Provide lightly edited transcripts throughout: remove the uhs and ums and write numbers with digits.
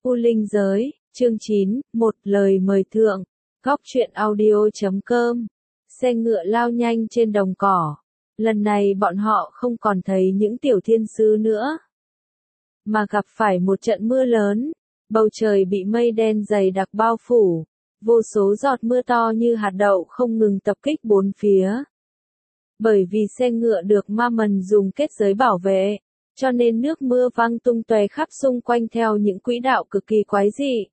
U Linh Giới, chương 9, một lời mời thượng, góc truyện audio.com. Xe ngựa lao nhanh trên đồng cỏ. Lần này bọn họ không còn thấy những tiểu thiên sứ nữa, mà gặp phải một trận mưa lớn. Bầu trời bị mây đen dày đặc bao phủ, vô số giọt mưa to như hạt đậu không ngừng tập kích bốn phía. Bởi vì xe ngựa được ma mần dùng kết giới bảo vệ, cho nên nước mưa văng tung tóe khắp xung quanh theo những quỹ đạo cực kỳ quái dị.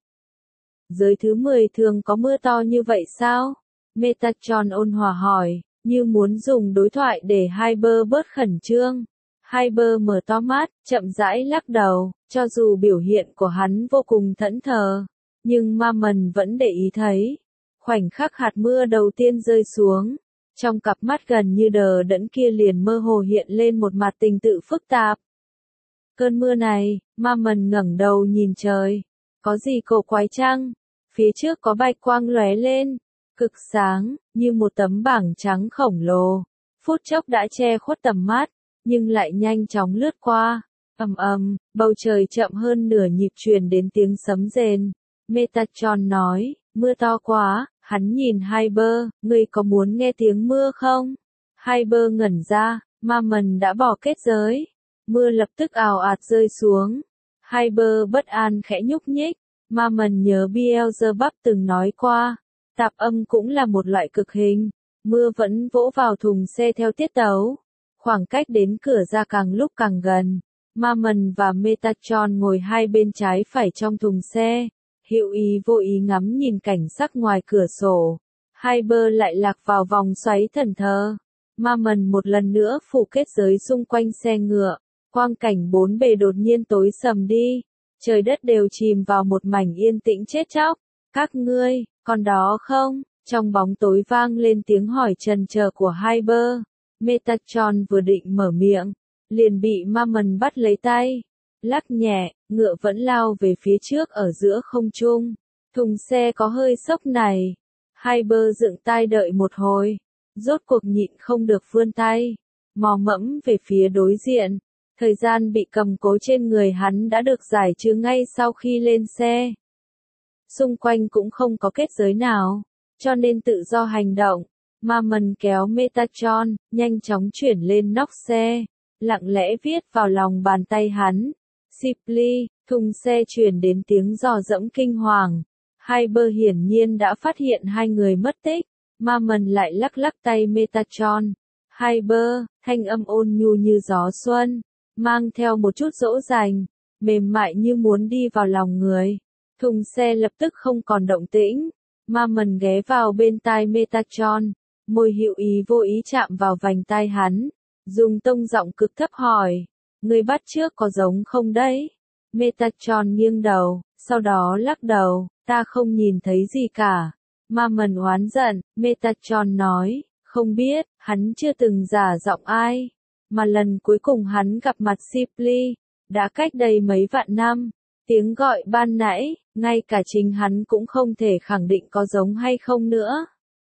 Giới thứ 10 thường có mưa to như vậy sao? Metatron ôn hòa hỏi, như muốn dùng đối thoại để Hyper bớt khẩn trương. Hyper mở to mắt, chậm rãi lắc đầu, cho dù biểu hiện của hắn vô cùng thẫn thờ, nhưng ma mần vẫn để ý thấy. Khoảnh khắc hạt mưa đầu tiên rơi xuống, trong cặp mắt gần như đờ đẫn kia liền mơ hồ hiện lên một mặt tình tự phức tạp. Cơn mưa này, ma mần ngẩng đầu nhìn trời. Có gì cổ quái chăng? Phía trước có bạch quang lóe lên, cực sáng, như một tấm bảng trắng khổng lồ. Phút chốc đã che khuất tầm mắt, nhưng lại nhanh chóng lướt qua. Ầm ầm, bầu trời chậm hơn nửa nhịp truyền đến tiếng sấm rền. Metatron nói, mưa to quá. Hắn nhìn Hyper, ngươi có muốn nghe tiếng mưa không? Hyper ngẩn ra, ma mần đã bỏ kết giới. Mưa lập tức ào ạt rơi xuống. Hyper bất an khẽ nhúc nhích. Ma mần nhớ Beelzebub từng nói qua, tạp âm cũng là một loại cực hình. Mưa vẫn vỗ vào thùng xe theo tiết tấu. Khoảng cách đến cửa ra càng lúc càng gần. Ma mần và Metatron ngồi hai bên trái phải trong thùng xe. Hữu ý vô ý ngắm nhìn cảnh sắc ngoài cửa sổ. Hyper lại lạc vào vòng xoáy thần thơ. Ma mần một lần nữa phủ kết giới xung quanh xe ngựa. Quang cảnh bốn bề đột nhiên tối sầm đi. Trời đất đều chìm vào một mảnh yên tĩnh chết chóc. Các ngươi, còn đó không? Trong bóng tối vang lên tiếng hỏi trần chờ của Hyper. Metatron vừa định mở miệng, liền bị ma mần bắt lấy tay. Lắc nhẹ, ngựa vẫn lao về phía trước ở giữa không trung. Thùng xe có hơi sốc này. Hyper dựng tai đợi một hồi. Rốt cuộc nhịn không được vươn tay. Mò mẫm về phía đối diện. Thời gian bị cầm cố trên người hắn đã được giải trừ ngay sau khi lên xe. Xung quanh cũng không có kết giới nào, cho nên tự do hành động. Ma mần kéo Metatron, nhanh chóng chuyển lên nóc xe. Lặng lẽ viết vào lòng bàn tay hắn. Simply, thùng xe truyền đến tiếng rò rỗng kinh hoàng. Hyper hiển nhiên đã phát hiện hai người mất tích. Ma mần lại lắc lắc tay Metatron. Hyper, thanh âm ôn nhu như gió xuân, mang theo một chút dỗ dành, mềm mại như muốn đi vào lòng người. Thùng xe lập tức không còn động tĩnh. Ma mần ghé vào bên tai Metatron, môi hữu ý vô ý chạm vào vành tai hắn, dùng tông giọng cực thấp hỏi, người bắt trước có giống không đấy? Metatron nghiêng đầu, sau đó lắc đầu, ta không nhìn thấy gì cả. Ma mần oán giận, Metatron nói, không biết, hắn chưa từng giả giọng ai, mà lần cuối cùng hắn gặp mặt Simply, đã cách đây mấy vạn năm. Tiếng gọi ban nãy, ngay cả chính hắn cũng không thể khẳng định có giống hay không nữa.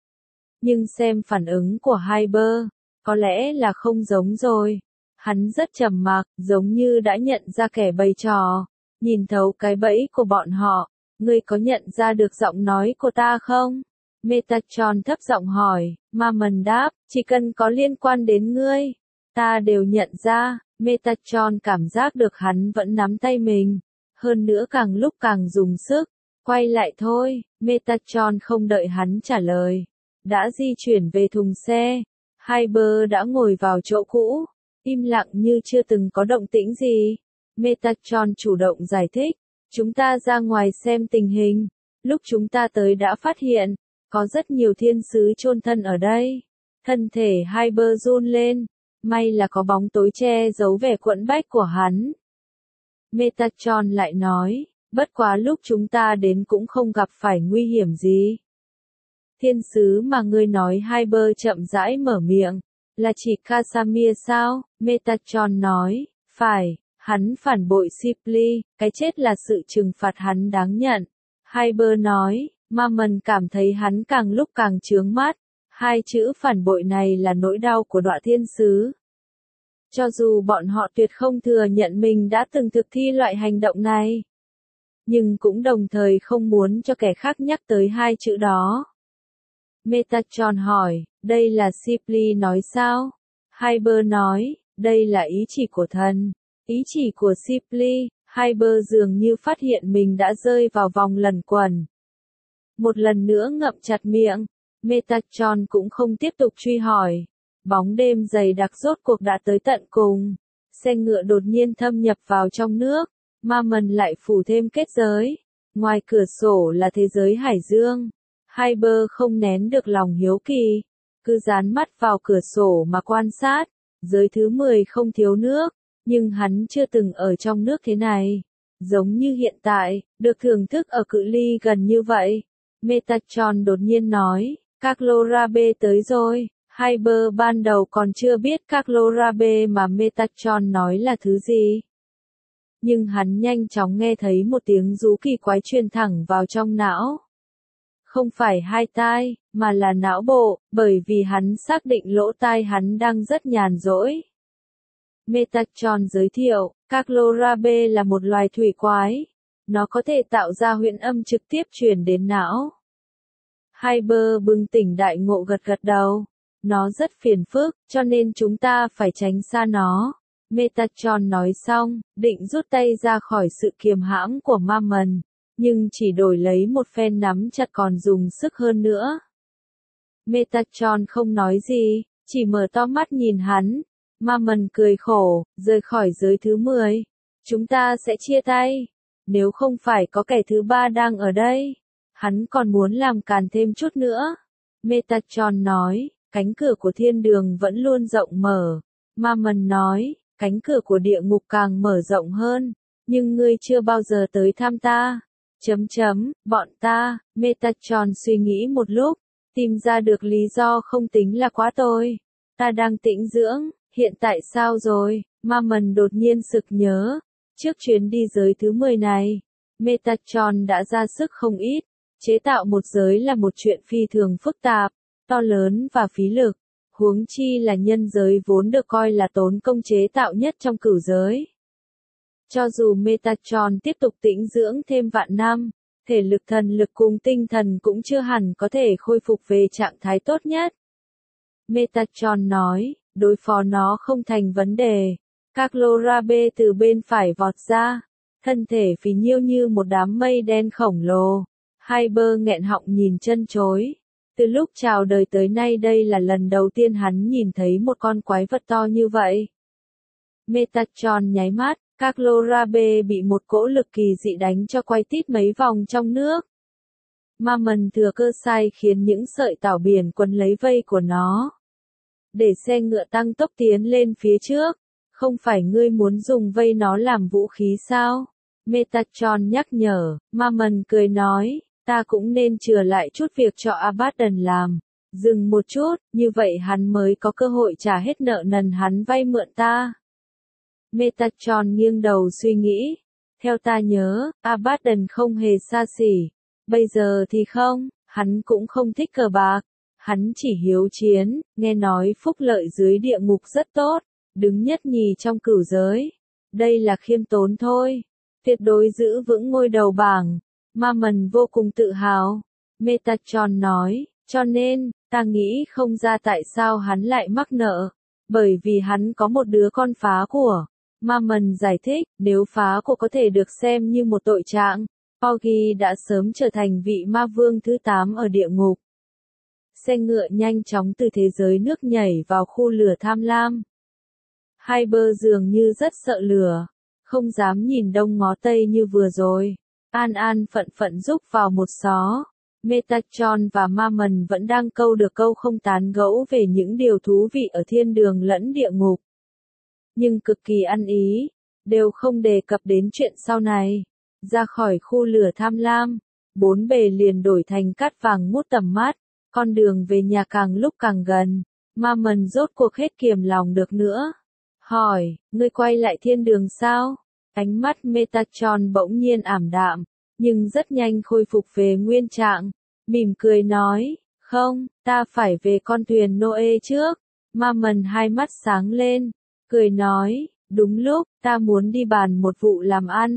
Nhưng xem phản ứng của Hyper, có lẽ là không giống rồi. Hắn rất trầm mặc, giống như đã nhận ra kẻ bày trò, nhìn thấu cái bẫy của bọn họ. Ngươi có nhận ra được giọng nói của ta không? Metatron thấp giọng hỏi. Ma mần đáp, chỉ cần có liên quan đến ngươi, ta đều nhận ra. Metatron cảm giác được hắn vẫn nắm tay mình, hơn nữa càng lúc càng dùng sức. Quay lại thôi. Metatron không đợi hắn trả lời, đã di chuyển về thùng xe. Hyper đã ngồi vào chỗ cũ, im lặng như chưa từng có động tĩnh gì. Metatron chủ động giải thích, chúng ta ra ngoài xem tình hình. Lúc chúng ta tới đã phát hiện, có rất nhiều thiên sứ chôn thân ở đây. Thân thể Hyper run lên, may là có bóng tối che giấu vẻ quẫn bách của hắn. Metatron lại nói, bất quá lúc chúng ta đến cũng không gặp phải nguy hiểm gì. Thiên sứ mà ngươi nói, Hyper chậm rãi mở miệng, là chỉ Casamir sao? Metatron nói, phải, hắn phản bội Simply, cái chết là sự trừng phạt hắn đáng nhận. Hyper nói, ma mần cảm thấy hắn càng lúc càng chướng mắt. Hai chữ phản bội này là nỗi đau của đọa thiên sứ. Cho dù bọn họ tuyệt không thừa nhận mình đã từng thực thi loại hành động này. nhưng cũng đồng thời không muốn cho kẻ khác nhắc tới hai chữ đó. Metatron hỏi, đây là Shipley nói sao? Hyper nói, đây là ý chỉ của thần. Ý chỉ của Shipley. Hyper dường như phát hiện mình đã rơi vào vòng luẩn quẩn. Một lần nữa ngậm chặt miệng, Metatron cũng không tiếp tục truy hỏi. Bóng đêm dày đặc rốt cuộc đã tới tận cùng. Xe ngựa đột nhiên thâm nhập vào trong nước, ma mần lại phủ thêm kết giới. Ngoài cửa sổ là thế giới hải dương. Hyper không nén được lòng hiếu kỳ, cứ dán mắt vào cửa sổ mà quan sát. Giới thứ 10 không thiếu nước, nhưng hắn chưa từng ở trong nước thế này. Giống như hiện tại, được thưởng thức ở cự ly gần như vậy. Metatron đột nhiên nói, các Lorabe tới rồi. Hyper ban đầu còn chưa biết các Lorabe mà Metatron nói là thứ gì. Nhưng hắn nhanh chóng nghe thấy một tiếng rú kỳ quái truyền thẳng vào trong não. Không phải hai tai, mà là não bộ, bởi vì hắn xác định lỗ tai hắn đang rất nhàn rỗi. Metatron giới thiệu, các Lorabe là một loài thủy quái. Nó có thể tạo ra huyễn âm trực tiếp truyền đến não. Hyper bừng tỉnh đại ngộ gật gật đầu. Nó rất phiền phức, cho nên chúng ta phải tránh xa nó. Metatron nói xong, định rút tay ra khỏi sự kiềm hãm của ma mần, nhưng chỉ đổi lấy một phen nắm chặt còn dùng sức hơn nữa. Metatron không nói gì, chỉ mở to mắt nhìn hắn. Ma mần cười khổ, rời khỏi giới thứ 10. Chúng ta sẽ chia tay. Nếu không phải có kẻ thứ 3 đang ở đây, hắn còn muốn làm càn thêm chút nữa. Metatron nói, cánh cửa của thiên đường vẫn luôn rộng mở. Ma mần nói, cánh cửa của địa ngục càng mở rộng hơn, nhưng ngươi chưa bao giờ tới thăm ta. Bọn ta, Metatron suy nghĩ một lúc, tìm ra được lý do không tính là quá tồi. Ta đang tĩnh dưỡng, hiện tại sao rồi? Ma mần đột nhiên sực nhớ. Trước chuyến đi giới thứ 10 này, Metatron đã ra sức không ít. Chế tạo một giới là một chuyện phi thường phức tạp, to lớn và phí lực. Huống chi là nhân giới vốn được coi là tốn công chế tạo nhất trong cửu giới. Cho dù Metatron tiếp tục tĩnh dưỡng thêm vạn năm, thể lực thần lực cùng tinh thần cũng chưa hẳn có thể khôi phục về trạng thái tốt nhất. Metatron nói, đối phó nó không thành vấn đề. Các Lorabe từ bên phải vọt ra, thân thể phì nhiêu như một đám mây đen khổng lồ. Hyper nghẹn họng nhìn chân chối. Từ lúc chào đời tới nay đây là lần đầu tiên hắn nhìn thấy một con quái vật to như vậy. Metatron nháy mắt, các Lorabe bị một cỗ lực kỳ dị đánh cho quay tít mấy vòng trong nước. Ma mần thừa cơ sai khiến những sợi tảo biển quấn lấy vây của nó. Để xe ngựa tăng tốc tiến lên phía trước. Không phải ngươi muốn dùng vây nó làm vũ khí sao? Metatron nhắc nhở, ma mần cười nói. Ta cũng nên chừa lại chút việc cho Abaddon làm. Dừng một chút, như vậy hắn mới có cơ hội trả hết nợ nần hắn vay mượn ta. Metatron nghiêng đầu suy nghĩ. Theo ta nhớ, Abaddon không hề xa xỉ. Bây giờ thì không, hắn cũng không thích cờ bạc. Hắn chỉ hiếu chiến, nghe nói phúc lợi dưới địa ngục rất tốt, đứng nhất nhì trong cửu giới. Đây là khiêm tốn thôi. Tuyệt đối giữ vững ngôi đầu bảng. Ma mần vô cùng tự hào. Metatron nói, cho nên, ta nghĩ không ra tại sao hắn lại mắc nợ. Bởi vì hắn có một đứa con phá của. Ma mần giải thích, nếu phá của có thể được xem như một tội trạng, Porgy đã sớm trở thành vị ma vương thứ 8 ở địa ngục. Xe ngựa nhanh chóng từ thế giới nước nhảy vào khu lửa tham lam. Hyper dường như rất sợ lửa, không dám nhìn đông ngó tây như vừa rồi. An phận rúc vào một xó. Metatron và ma mần vẫn đang câu được câu không tán gẫu về những điều thú vị ở thiên đường lẫn địa ngục. Nhưng cực kỳ ăn ý, đều không đề cập đến chuyện sau này. Ra khỏi khu lửa tham lam, bốn bề liền đổi thành cát vàng ngút tầm mắt, con đường về nhà càng lúc càng gần. Ma mần rốt cuộc hết kiềm lòng được nữa. Hỏi, ngươi quay lại thiên đường sao? Ánh mắt Metatron bỗng nhiên ảm đạm, nhưng rất nhanh khôi phục về nguyên trạng. Mỉm cười nói, không, ta phải về con thuyền Noe trước. Ma mần hai mắt sáng lên, cười nói, đúng lúc, ta muốn đi bàn một vụ làm ăn.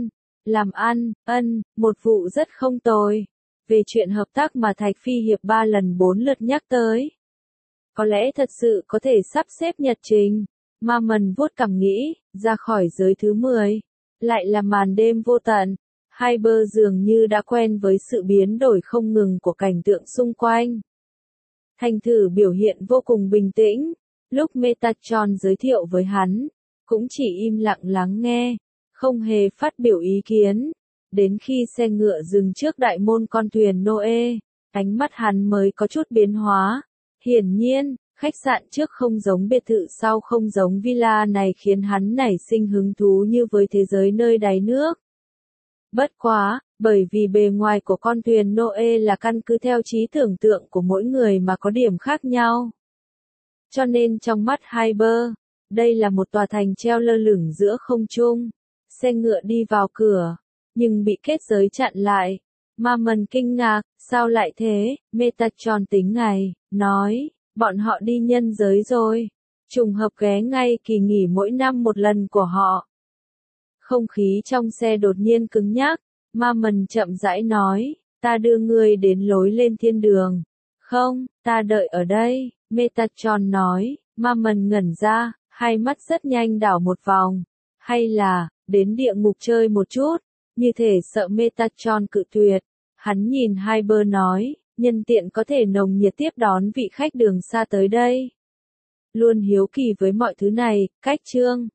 Làm ăn, một vụ rất không tồi. Về chuyện hợp tác mà Thạch Phi Hiệp 3 lần 4 lượt nhắc tới. Có lẽ thật sự có thể sắp xếp nhật trình. Ma Mần vuốt cằm nghĩ, ra khỏi giới thứ 10. Lại là màn đêm vô tận. Hai bơ dường như đã quen với sự biến đổi không ngừng của cảnh tượng xung quanh. Thành thử biểu hiện vô cùng bình tĩnh. Lúc Metatron giới thiệu với hắn, cũng chỉ im lặng lắng nghe, không hề phát biểu ý kiến. Đến khi xe ngựa dừng trước đại môn con thuyền Noe, ánh mắt hắn mới có chút biến hóa. Hiển nhiên, khách sạn trước không giống biệt thự sau không giống villa này khiến hắn nảy sinh hứng thú như với thế giới nơi đáy nước. Bất quá, bởi vì bề ngoài của con thuyền Noe là căn cứ theo trí tưởng tượng của mỗi người mà có điểm khác nhau. Cho nên trong mắt Hyper, đây là một tòa thành treo lơ lửng giữa không trung. Xe ngựa đi vào cửa, nhưng bị kết giới chặn lại. Ma Mần kinh ngạc, sao lại thế? Metatron tính ngày, nói, bọn họ đi nhân giới rồi. Trùng hợp ghé ngay kỳ nghỉ mỗi năm một lần của họ. Không khí trong xe đột nhiên cứng nhắc. Ma Mần chậm rãi nói, ta đưa ngươi đến lối lên thiên đường. Không, ta đợi ở đây, Metatron nói. Ma Mần ngẩn ra, hai mắt rất nhanh đảo một vòng. Hay là, đến địa ngục chơi một chút, như thể sợ Metatron cự tuyệt. Hắn nhìn Hyper nói, nhân tiện có thể nồng nhiệt tiếp đón vị khách đường xa tới đây. Luôn hiếu kỳ với mọi thứ này, cách chương.